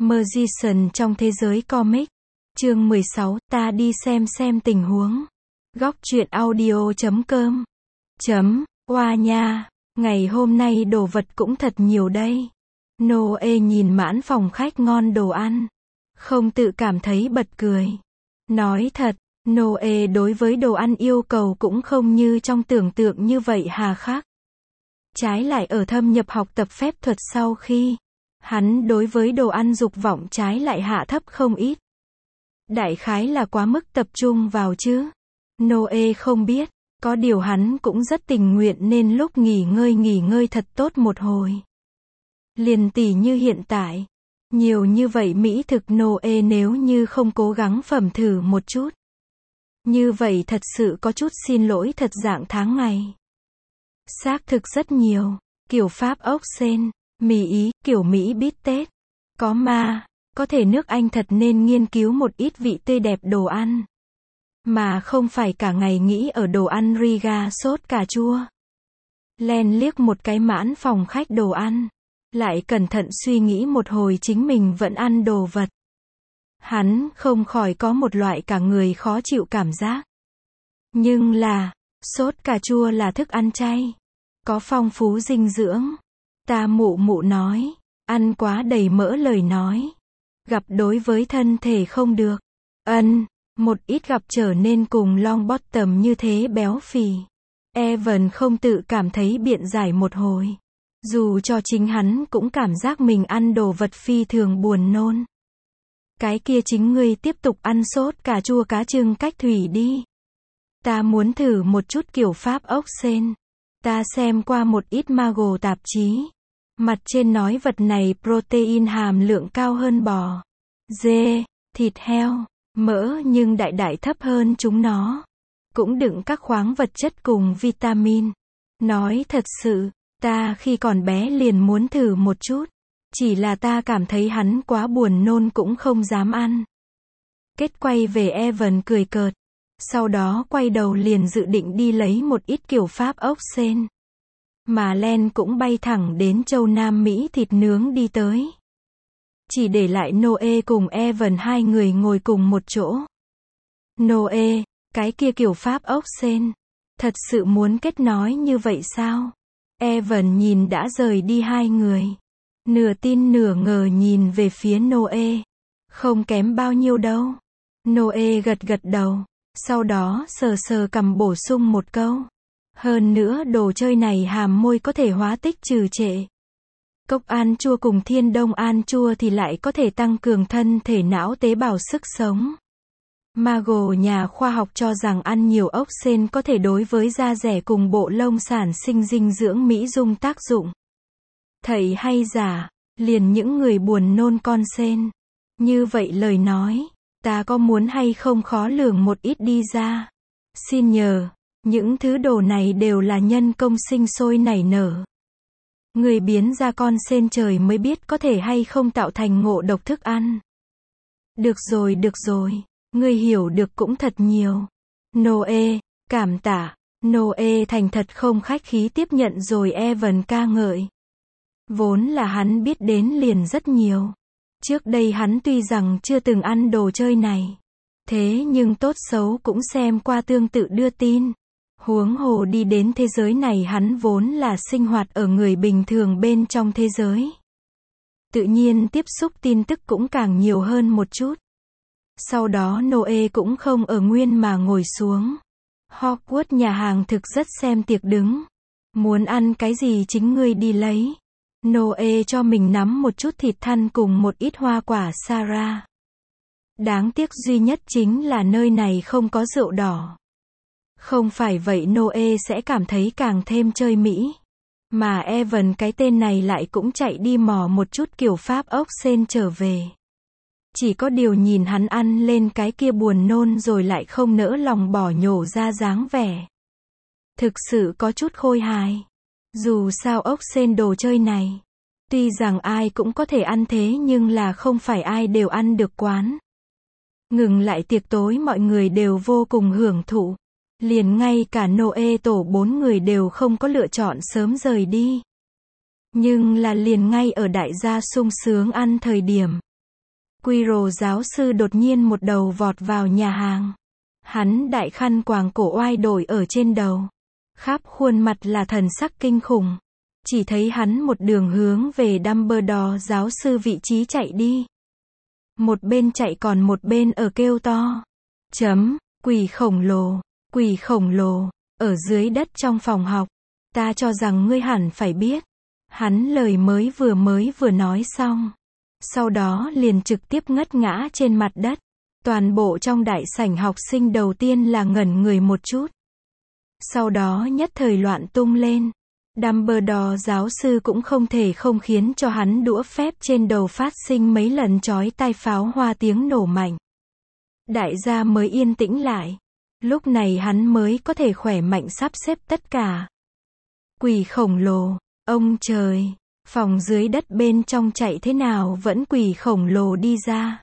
Magician trong thế giới comic. Chương 16, ta đi xem tình huống. Góc truyện audio.com. Oa nha, ngày hôm nay đồ vật cũng thật nhiều đây. Noe nhìn mãn phòng khách ngon đồ ăn, không tự cảm thấy bật cười. Nói thật, Noe đối với đồ ăn yêu cầu cũng không như trong tưởng tượng như vậy hà khắc. Trái lại ở thâm nhập học tập phép thuật sau khi hắn đối với đồ ăn dục vọng trái lại hạ thấp không ít. Đại khái là quá mức tập trung vào chứ. Noe không biết, có điều hắn cũng rất tình nguyện nên lúc nghỉ ngơi thật tốt một hồi. Liền tỉ như hiện tại, nhiều như vậy mỹ thực Noe nếu như không cố gắng phẩm thử một chút. Như vậy thật sự có chút xin lỗi thật dạng tháng ngày. Xác thực rất nhiều, kiểu Pháp ốc sên, mì Ý, kiểu Mỹ bít tết. Có thể nước Anh thật nên nghiên cứu một ít vị tươi đẹp đồ ăn. Mà không phải cả ngày nghĩ ở đồ ăn Riga sốt cà chua. Len liếc một cái mãn phòng khách đồ ăn. Lại cẩn thận suy nghĩ một hồi chính mình vẫn ăn đồ vật. Hắn không khỏi có một loại cả người khó chịu cảm giác. Nhưng là, sốt cà chua là thức ăn chay. Có phong phú dinh dưỡng. Ta mụ nói, ăn quá đầy mỡ lời nói. Gặp đối với thân thể không được. Một ít gặp trở nên cùng Longbottom như thế béo phì. Evan không tự cảm thấy biện giải một hồi. Dù cho chính hắn cũng cảm giác mình ăn đồ vật phi thường buồn nôn. Cái kia chính ngươi tiếp tục ăn sốt cà chua cá trưng cách thủy đi. Ta muốn thử một chút kiểu Pháp ốc sên. Ta xem qua một ít Mago tạp chí. Mặt trên nói vật này protein hàm lượng cao hơn bò, dê, thịt heo, mỡ nhưng đại thấp hơn chúng nó. Cũng đựng các khoáng vật chất cùng vitamin. Nói thật sự, ta khi còn bé liền muốn thử một chút. Chỉ là ta cảm thấy hắn quá buồn nôn cũng không dám ăn. Kết quay về Evan cười cợt. Sau đó quay đầu liền dự định đi lấy một ít kiểu Pháp ốc sên. Mà Len cũng bay thẳng đến châu Nam Mỹ thịt nướng đi tới. Chỉ để lại Noe cùng Evan hai người ngồi cùng một chỗ. Noe, cái kia kiểu Pháp ốc sên. Thật sự muốn kết nói như vậy sao? Evan nhìn đã rời đi hai người. Nửa tin nửa ngờ nhìn về phía Noe. Không kém bao nhiêu đâu. Noe gật đầu. Sau đó sờ cằm bổ sung một câu. Hơn nữa đồ chơi này hàm môi có thể hóa tích trừ trệ. Cốc an chua cùng thiên đông an chua thì lại có thể tăng cường thân thể não tế bào sức sống. Mago nhà khoa học cho rằng ăn nhiều ốc sên có thể đối với da dẻ cùng bộ lông sản sinh dinh dưỡng mỹ dung tác dụng. Thầy hay giả, liền những người buồn nôn con sên. Như vậy lời nói, ta có muốn hay không khó lường một ít đi ra. Xin nhờ. Những thứ đồ này đều là nhân công sinh sôi nảy nở. Người biến ra con sên trời mới biết có thể hay không tạo thành ngộ độc thức ăn. Được rồi, ngươi hiểu được cũng thật nhiều. Noe, cảm tạ. Noe thành thật không khách khí tiếp nhận rồi Evan ca ngợi. Vốn là hắn biết đến liền rất nhiều. Trước đây hắn tuy rằng chưa từng ăn đồ chơi này. Thế nhưng tốt xấu cũng xem qua tương tự đưa tin. Huống hồ đi đến thế giới này hắn vốn là sinh hoạt ở người bình thường bên trong thế giới. Tự nhiên tiếp xúc tin tức cũng càng nhiều hơn một chút. Sau đó Noe cũng không ở nguyên mà ngồi xuống. Hogwarts nhà hàng thực rất xem tiệc đứng. Muốn ăn cái gì chính ngươi đi lấy. Noe cho mình nắm một chút thịt thăn cùng một ít hoa quả Sara. Đáng tiếc duy nhất chính là nơi này không có rượu đỏ. Không phải vậy Noe sẽ cảm thấy càng thêm chơi Mỹ. Mà Evan cái tên này lại cũng chạy đi mò một chút kiểu Pháp ốc sên trở về. Chỉ có điều nhìn hắn ăn lên cái kia buồn nôn rồi lại không nỡ lòng bỏ nhổ ra dáng vẻ. Thực sự có chút khôi hài. Dù sao ốc sên đồ chơi này. Tuy rằng ai cũng có thể ăn thế nhưng là không phải ai đều ăn được quán. Ngừng lại tiệc tối mọi người đều vô cùng hưởng thụ. Liền ngay cả Noe tổ 4 người đều không có lựa chọn sớm rời đi. Nhưng là liền ngay ở đại gia sung sướng ăn thời điểm. Quirrell giáo sư đột nhiên một đầu vọt vào nhà hàng. Hắn đại khăn quàng cổ oai đội ở trên đầu. Khắp khuôn mặt là thần sắc kinh khủng. Chỉ thấy hắn một đường hướng về Dumbledore giáo sư vị trí chạy đi. Một bên chạy còn một bên ở kêu to. Quỷ khổng lồ, ở dưới đất trong phòng học. Ta cho rằng ngươi hẳn phải biết. Hắn lời mới vừa nói xong. Sau đó liền trực tiếp ngất ngã trên mặt đất. Toàn bộ trong đại sảnh học sinh đầu tiên là ngẩn người một chút. Sau đó nhất thời loạn tung lên. Dumbledore giáo sư cũng không thể không khiến cho hắn đũa phép trên đầu phát sinh mấy lần chói tai pháo hoa tiếng nổ mạnh. Đại gia mới yên tĩnh lại. Lúc này hắn mới có thể khỏe mạnh sắp xếp tất cả. Quỷ khổng lồ, ông trời, phòng dưới đất bên trong chạy thế nào vẫn quỷ khổng lồ đi ra.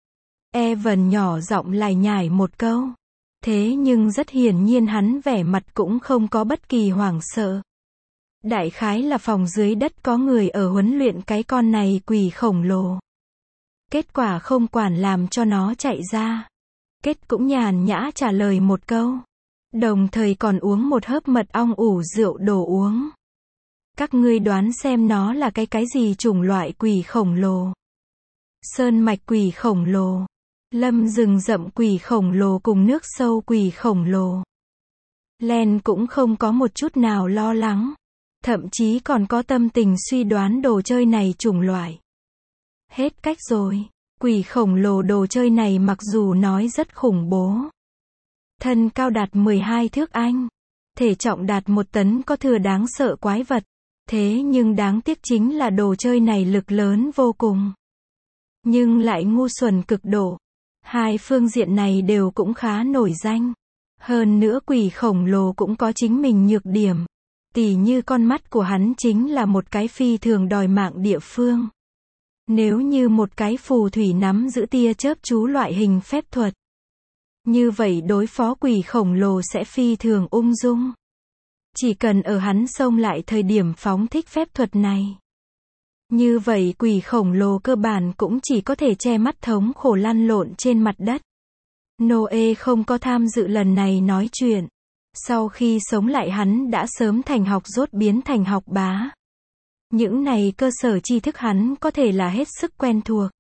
Evan nhỏ giọng lải nhải một câu. Thế nhưng rất hiển nhiên hắn vẻ mặt cũng không có bất kỳ hoảng sợ. Đại khái là phòng dưới đất có người ở huấn luyện cái con này quỷ khổng lồ. Kết quả không quản làm cho nó chạy ra. Kết cũng nhàn nhã trả lời một câu. Đồng thời còn uống một hớp mật ong ủ rượu đồ uống. Các ngươi đoán xem nó là cái gì chủng loại quỷ khổng lồ. Sơn mạch quỷ khổng lồ. Lâm rừng rậm quỷ khổng lồ cùng nước sâu quỷ khổng lồ. Len cũng không có một chút nào lo lắng. Thậm chí còn có tâm tình suy đoán đồ chơi này chủng loại. Hết cách rồi. Quỷ khổng lồ đồ chơi này mặc dù nói rất khủng bố. Thân cao đạt 12 thước Anh. Thể trọng đạt 1 tấn có thừa đáng sợ quái vật. Thế nhưng đáng tiếc chính là đồ chơi này lực lớn vô cùng. Nhưng lại ngu xuẩn cực độ. Hai phương diện này đều cũng khá nổi danh. Hơn nữa quỷ khổng lồ cũng có chính mình nhược điểm. Tỉ như con mắt của hắn chính là một cái phi thường đòi mạng địa phương. Nếu như một cái phù thủy nắm giữ tia chớp chú loại hình phép thuật. Như vậy đối phó quỷ khổng lồ sẽ phi thường ung dung. Chỉ cần ở hắn xông lại thời điểm phóng thích phép thuật này. Như vậy quỷ khổng lồ cơ bản cũng chỉ có thể che mắt thống khổ lăn lộn trên mặt đất. Noe không có tham dự lần này nói chuyện. Sau khi sống lại hắn đã sớm thành học dốt biến thành học bá. Những này cơ sở tri thức hắn có thể là hết sức quen thuộc.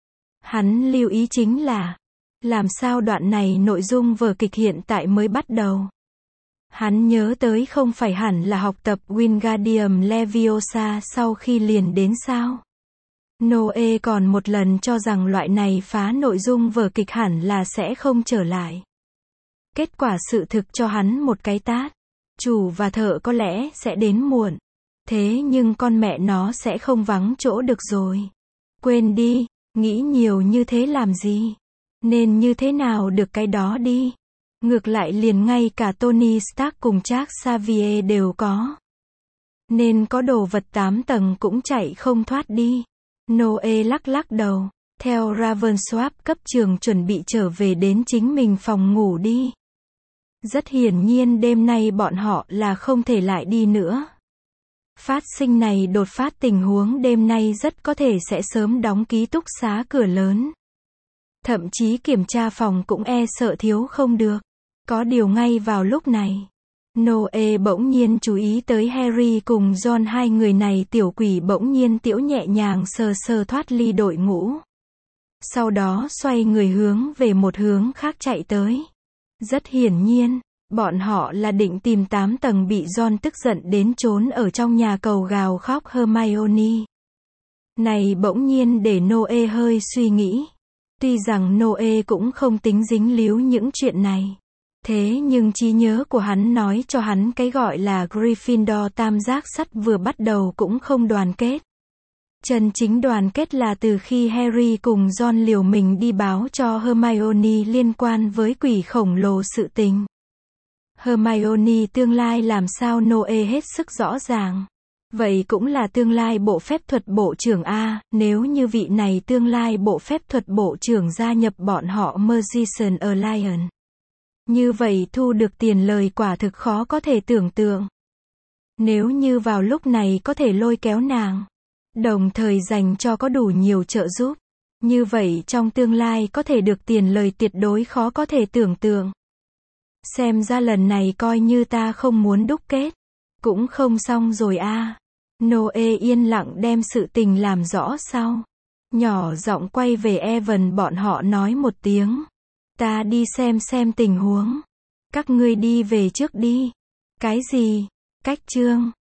Hắn lưu ý chính là, làm sao đoạn này nội dung vở kịch hiện tại mới bắt đầu. Hắn nhớ tới không phải hẳn là học tập Wingardium Leviosa sau khi liền đến sao. Noe còn một lần cho rằng loại này phá nội dung vở kịch hẳn là sẽ không trở lại. Kết quả sự thực cho hắn một cái tát. Chủ và thợ có lẽ sẽ đến muộn. Thế nhưng con mẹ nó sẽ không vắng chỗ được rồi. Quên đi, nghĩ nhiều như thế làm gì. Nên như thế nào được cái đó đi. Ngược lại liền ngay cả Tony Stark cùng Charles Xavier đều có. Nên có đồ vật 8 tầng cũng chạy không thoát đi. Noe lắc đầu. Theo Ravensworth cấp trường chuẩn bị trở về đến chính mình phòng ngủ đi. Rất hiển nhiên đêm nay bọn họ là không thể lại đi nữa. Phát sinh này đột phát tình huống đêm nay rất có thể sẽ sớm đóng ký túc xá cửa lớn. Thậm chí kiểm tra phòng cũng e sợ thiếu không được. Có điều ngay vào lúc này, Noe bỗng nhiên chú ý tới Harry cùng Ron, hai người này tiểu quỷ bỗng nhiên tiễu nhẹ nhàng sờ thoát ly đội ngũ. Sau đó xoay người hướng về một hướng khác chạy tới. Rất hiển nhiên, bọn họ là định tìm 8 tầng bị Ron tức giận đến trốn ở trong nhà cầu gào khóc Hermione. Này bỗng nhiên để Noe hơi suy nghĩ. Tuy rằng Noe cũng không tính dính líu những chuyện này. Thế nhưng trí nhớ của hắn nói cho hắn cái gọi là Gryffindor tam giác sắt vừa bắt đầu cũng không đoàn kết. Chân chính đoàn kết là từ khi Harry cùng Ron liều mình đi báo cho Hermione liên quan với quỷ khổng lồ sự tình. Hermione tương lai làm sao Noe hết sức rõ ràng. Vậy cũng là tương lai bộ phép thuật bộ trưởng A, nếu như vị này tương lai bộ phép thuật bộ trưởng gia nhập bọn họ Magician Alliance. Như vậy thu được tiền lời quả thực khó có thể tưởng tượng. Nếu như vào lúc này có thể lôi kéo nàng, đồng thời dành cho có đủ nhiều trợ giúp, Như vậy trong tương lai có thể được tiền lời tuyệt đối khó có thể tưởng tượng. Xem ra lần này coi như ta không muốn đúc kết. Cũng không xong rồi a. Noe yên lặng đem sự tình làm rõ sau. Nhỏ giọng quay về Evan bọn họ nói một tiếng. Ta đi xem tình huống. Các ngươi đi về trước đi. Cái gì? Cách chương